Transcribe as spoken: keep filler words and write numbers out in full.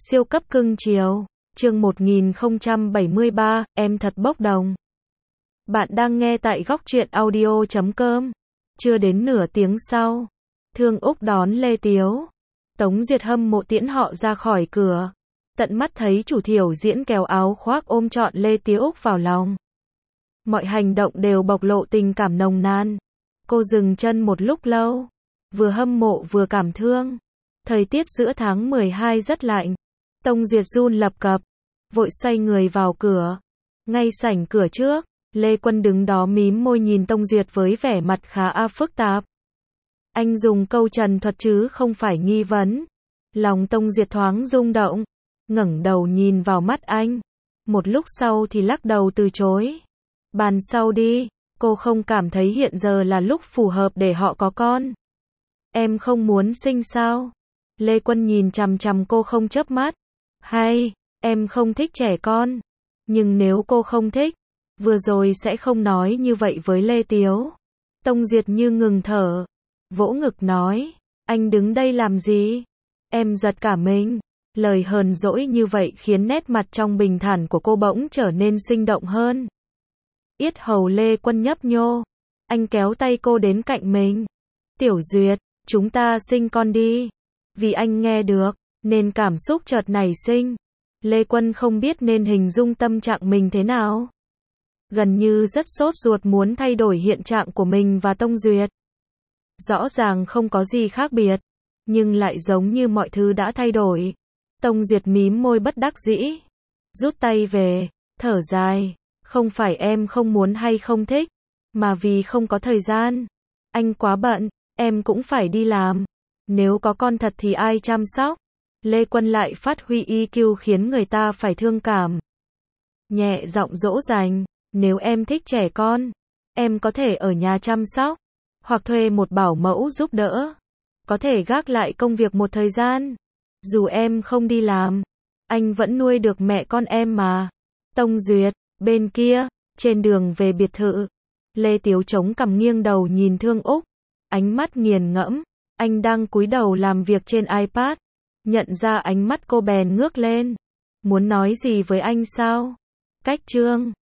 Siêu cấp cưng chiều. Chương một nghìn không trăm bảy mươi ba, em thật bốc đồng. Bạn đang nghe tại góc truyện audio chấm com. Chưa đến nửa tiếng sau, Thương Úc đón Lê Tiếu. Tống Duyệt hâm mộ tiễn họ ra khỏi cửa. Tận mắt thấy chủ thiểu diễn kéo áo khoác ôm trọn Lê Tiếu Úc vào lòng. Mọi hành động đều bộc lộ tình cảm nồng nàn. Cô dừng chân một lúc lâu, vừa hâm mộ vừa cảm thương. Thời tiết giữa tháng mười hai rất lạnh. Tông Duyệt run lập cập, vội xoay người vào cửa. Ngay sảnh cửa trước, Lê Quân đứng đó mím môi nhìn Tông Duyệt với vẻ mặt khá a phức tạp. Anh dùng câu trần thuật chứ không phải nghi vấn. Lòng Tông Duyệt thoáng rung động, ngẩng đầu nhìn vào mắt anh. Một lúc sau thì lắc đầu từ chối. Bàn sau đi, cô không cảm thấy hiện giờ là lúc phù hợp để họ có con. Em không muốn sinh sao? Lê Quân nhìn chằm chằm cô không chớp mắt. Hay, em không thích trẻ con. Nhưng nếu cô không thích, vừa rồi sẽ không nói như vậy với Lê Tiếu. Tông Duyệt như ngừng thở, vỗ ngực nói, anh đứng đây làm gì? Em giật cả mình. Lời hờn dỗi như vậy khiến nét mặt trong bình thản của cô bỗng trở nên sinh động hơn. Yết hầu Lê Quân nhấp nhô. Anh kéo tay cô đến cạnh mình. Tiểu Duyệt, chúng ta sinh con đi. Vì anh nghe được, nên cảm xúc chợt nảy sinh. Lê Quân không biết nên hình dung tâm trạng mình thế nào. Gần như rất sốt ruột muốn thay đổi hiện trạng của mình và Tông Duyệt. Rõ ràng không có gì khác biệt, nhưng lại giống như mọi thứ đã thay đổi. Tông Duyệt mím môi bất đắc dĩ, rút tay về, thở dài. Không phải em không muốn hay không thích, mà vì không có thời gian. Anh quá bận, em cũng phải đi làm. Nếu có con thật thì ai chăm sóc? Lê Quân lại phát huy i kiu khiến người ta phải thương cảm. Nhẹ giọng dỗ dành, nếu em thích trẻ con, em có thể ở nhà chăm sóc, hoặc thuê một bảo mẫu giúp đỡ. Có thể gác lại công việc một thời gian. Dù em không đi làm, anh vẫn nuôi được mẹ con em mà. Tông Duyệt, bên kia, trên đường về biệt thự, Lê Tiếu chống cằm nghiêng đầu nhìn Thương Úc, ánh mắt nghiền ngẫm. Anh đang cúi đầu làm việc trên iPad, nhận ra ánh mắt cô bèn ngước lên. Muốn nói gì với anh sao? Cách chương